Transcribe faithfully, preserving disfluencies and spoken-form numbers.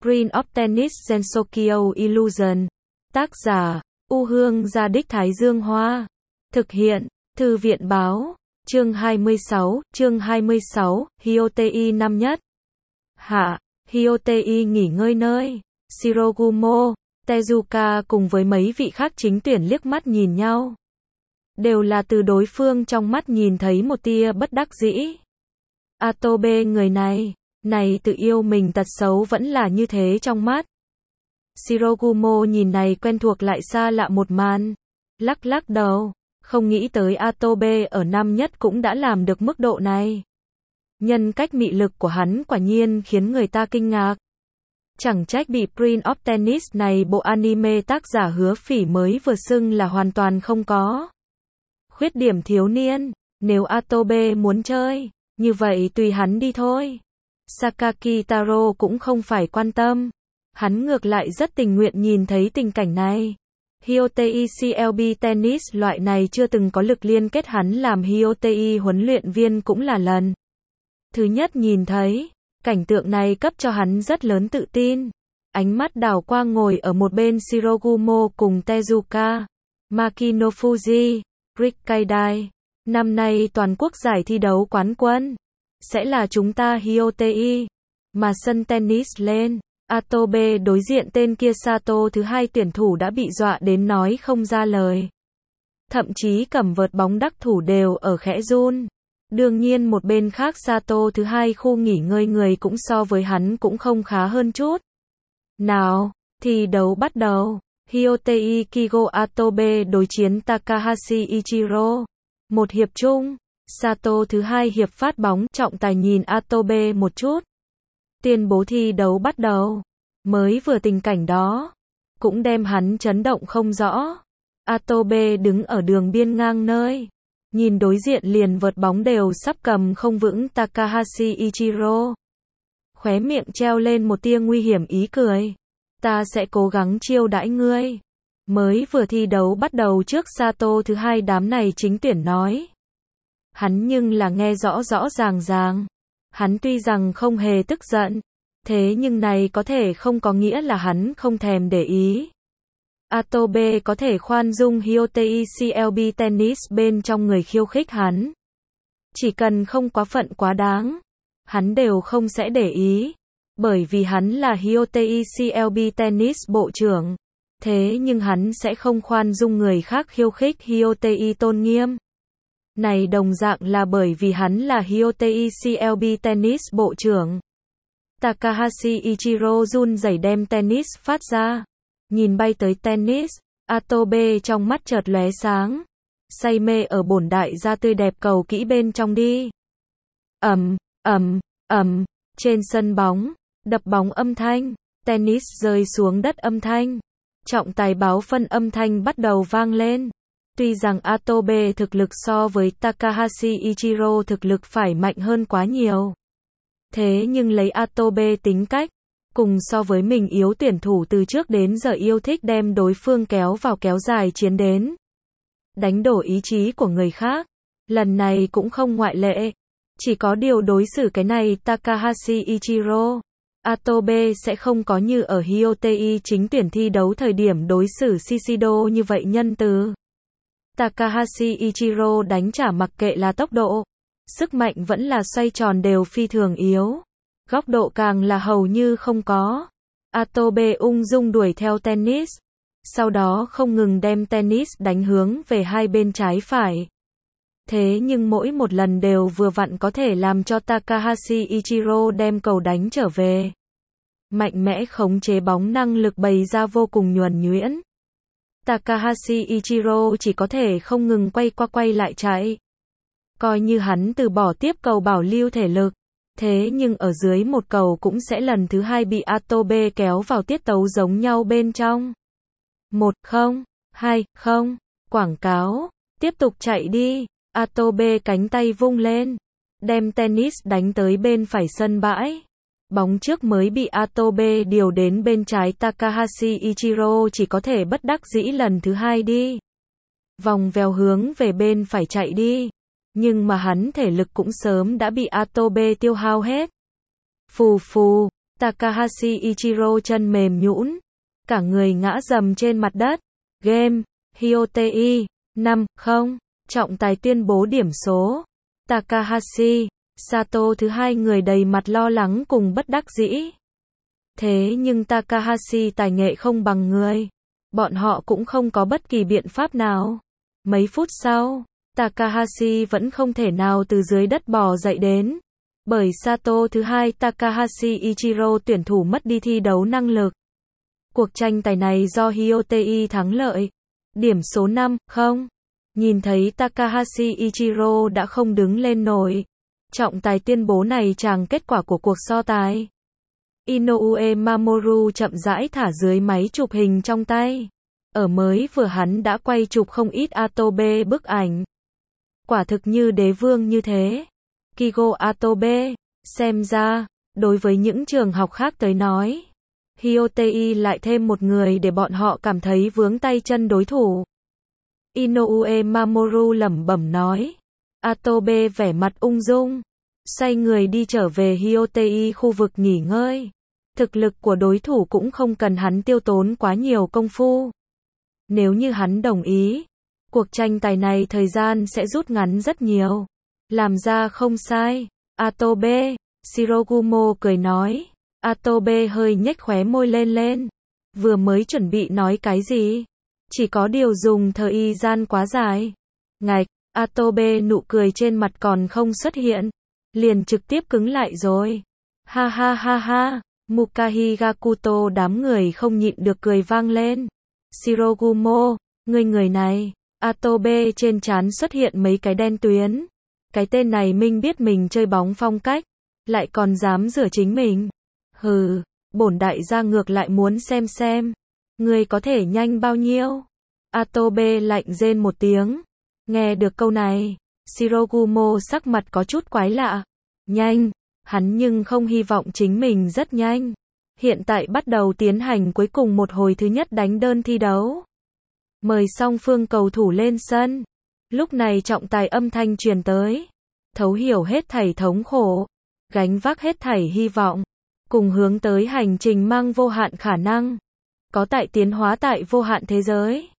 Prince of Tennis Gensokyo Illusion. Tác giả, U Hương Gia Đích Thái Dương Hoa. Thực hiện, Thư viện Báo. Chương hai mươi sáu, chương hai mươi sáu, Hyotei năm nhất. Hạ, Hyotei nghỉ ngơi nơi. Shirogumo, Tezuka cùng với mấy vị khác chính tuyển liếc mắt nhìn nhau. Đều là từ đối phương trong mắt nhìn thấy một tia bất đắc dĩ. Atobe người này, này tự yêu mình tật xấu vẫn là như thế trong mắt. Shirogumo nhìn này quen thuộc lại xa lạ một màn. Lắc lắc đầu, không nghĩ tới Atobe ở năm nhất cũng đã làm được mức độ này. Nhân cách mị lực của hắn quả nhiên khiến người ta kinh ngạc. Chẳng trách bị Prince of Tennis này bộ anime tác giả Hứa Phỉ mới vừa xưng là hoàn toàn không có. Khuyết điểm thiếu niên, nếu Atobe muốn chơi, như vậy tùy hắn đi thôi. Sakaki Taro cũng không phải quan tâm. Hắn ngược lại rất tình nguyện nhìn thấy tình cảnh này. Hyotei xê lờ bê Tennis loại này chưa từng có lực liên kết hắn làm Hyotei huấn luyện viên cũng là lần thứ nhất nhìn thấy. Cảnh tượng này cấp cho hắn rất lớn tự tin. Ánh mắt đảo qua ngồi ở một bên Shirogumo cùng Tezuka, Makino Fuji, Rikkaidai. Năm nay toàn quốc giải thi đấu quán quân sẽ là chúng ta Hyotei. Mà sân tennis lên, Atobe đối diện tên kia Sato thứ hai tuyển thủ đã bị dọa đến nói không ra lời. Thậm chí cầm vợt bóng đắc thủ đều ở khẽ run. Đương nhiên một bên khác Sato thứ hai khu nghỉ ngơi người cũng so với hắn cũng không khá hơn chút. Nào, thi đấu bắt đầu. Hyotei Kigo Atobe đối chiến Takahashi Ichiro. Một hiệp chung, Sato thứ hai hiệp phát bóng trọng tài nhìn Atobe một chút. Tuyên bố thi đấu bắt đầu. Mới vừa tình cảnh đó, cũng đem hắn chấn động không rõ. Atobe đứng ở đường biên ngang nơi. Nhìn đối diện liền vợt bóng đều sắp cầm không vững Takahashi Ichiro. Khóe miệng treo lên một tia nguy hiểm ý cười. Ta sẽ cố gắng chiêu đãi ngươi. Mới vừa thi đấu bắt đầu trước Sato thứ hai đám này chính tuyển nói. Hắn nhưng là nghe rõ rõ ràng ràng. Hắn tuy rằng không hề tức giận. Thế nhưng này có thể không có nghĩa là hắn không thèm để ý. Atobe có thể khoan dung Hyotei xê lờ bê Tennis bên trong người khiêu khích hắn. Chỉ cần không quá phận quá đáng, hắn đều không sẽ để ý. Bởi vì hắn là Hyotei xê lờ bê Tennis bộ trưởng. Thế nhưng hắn sẽ không khoan dung người khác khiêu khích Hyotei tôn nghiêm. Này đồng dạng là bởi vì hắn là Hyotei xê lờ bê Tennis bộ trưởng. Takahashi Ichiro run rẩy đem tennis phát ra. Nhìn bay tới tennis, Atobe trong mắt chợt lóe sáng. Say mê ở bổn đại gia tươi đẹp cầu kỹ bên trong đi. Ầm, ầm, ầm, trên sân bóng, đập bóng âm thanh, tennis rơi xuống đất âm thanh. Trọng tài báo phân âm thanh bắt đầu vang lên. Tuy rằng Atobe thực lực so với Takahashi Ichiro thực lực phải mạnh hơn quá nhiều. Thế nhưng lấy Atobe tính cách, cùng so với mình yếu tuyển thủ từ trước đến giờ yêu thích đem đối phương kéo vào kéo dài chiến đến. Đánh đổ ý chí của người khác. Lần này cũng không ngoại lệ. Chỉ có điều đối xử cái này Takahashi Ichiro. Atobe sẽ không có như ở Hyotei chính tuyển thi đấu thời điểm đối xử Shishido như vậy nhân từ. Takahashi Ichiro đánh trả mặc kệ là tốc độ, sức mạnh vẫn là xoay tròn đều phi thường yếu. Góc độ càng là hầu như không có. Atobe ung dung đuổi theo tennis. Sau đó không ngừng đem tennis đánh hướng về hai bên trái phải. Thế nhưng mỗi một lần đều vừa vặn có thể làm cho Takahashi Ichiro đem cầu đánh trở về. Mạnh mẽ khống chế bóng năng lực bày ra vô cùng nhuần nhuyễn. Takahashi Ichiro chỉ có thể không ngừng quay qua quay lại chạy. Coi như hắn từ bỏ tiếp cầu bảo lưu thể lực. Thế nhưng ở dưới một cầu cũng sẽ lần thứ hai bị Atobe kéo vào tiết tấu giống nhau bên trong. Một không, hai không, quảng cáo, tiếp tục chạy đi. Atobe cánh tay vung lên, đem tennis đánh tới bên phải sân bãi. Bóng trước mới bị Atobe điều đến bên trái Takahashi Ichiro chỉ có thể bất đắc dĩ lần thứ hai đi. Vòng vèo hướng về bên phải chạy đi. Nhưng mà hắn thể lực cũng sớm đã bị Atobe tiêu hao hết. Phù phù, Takahashi Ichiro chân mềm nhũn, cả người ngã rầm trên mặt đất. Game, Hyotei, năm không, trọng tài tuyên bố điểm số. Takahashi, Sato thứ hai người đầy mặt lo lắng cùng bất đắc dĩ. Thế nhưng Takahashi tài nghệ không bằng người. Bọn họ cũng không có bất kỳ biện pháp nào. Mấy phút sau, Takahashi vẫn không thể nào từ dưới đất bò dậy đến. Bởi Sato thứ hai Takahashi Ichiro tuyển thủ mất đi thi đấu năng lực. Cuộc tranh tài này do Hyotei thắng lợi. Điểm số năm không. Nhìn thấy Takahashi Ichiro đã không đứng lên nổi. Trọng tài tuyên bố này chàng kết quả của cuộc so tài. Inoue Mamoru chậm rãi thả dưới máy chụp hình trong tay. Ở mới vừa hắn đã quay chụp không ít Atobe bức ảnh. Quả thực như đế vương như thế. Kigo Atobe, xem ra, đối với những trường học khác tới nói, Hyotei lại thêm một người để bọn họ cảm thấy vướng tay chân đối thủ. Inoue Mamoru lẩm bẩm nói. Atobe vẻ mặt ung dung, xoay người đi trở về Hyotei khu vực nghỉ ngơi. Thực lực của đối thủ cũng không cần hắn tiêu tốn quá nhiều công phu. Nếu như hắn đồng ý, cuộc tranh tài này thời gian sẽ rút ngắn rất nhiều. Làm ra không sai. Atobe, Shirogumo cười nói. Atobe hơi nhếch khóe môi lên lên. Vừa mới chuẩn bị nói cái gì? Chỉ có điều dùng thời gian quá dài. Ngạch, Atobe nụ cười trên mặt còn không xuất hiện. Liền trực tiếp cứng lại rồi. Ha ha ha ha. Mukahi Gakuto đám người không nhịn được cười vang lên. Shirogumo, người người này. Atobe trên trán xuất hiện mấy cái đen tuyến. Cái tên này minh biết mình chơi bóng phong cách, lại còn dám rửa chính mình. Hừ, bổn đại gia ngược lại muốn xem xem. Người có thể nhanh bao nhiêu? Atobe lạnh rên một tiếng. Nghe được câu này, Shirogumo sắc mặt có chút quái lạ. Nhanh, hắn nhưng không hy vọng chính mình rất nhanh. Hiện tại bắt đầu tiến hành cuối cùng một hồi thứ nhất đánh đơn thi đấu. Mời song phương cầu thủ lên sân. Lúc này trọng tài âm thanh truyền tới. Thấu hiểu hết thảy thống khổ, gánh vác hết thảy hy vọng, cùng hướng tới hành trình mang vô hạn khả năng. Có tại tiến hóa tại vô hạn thế giới.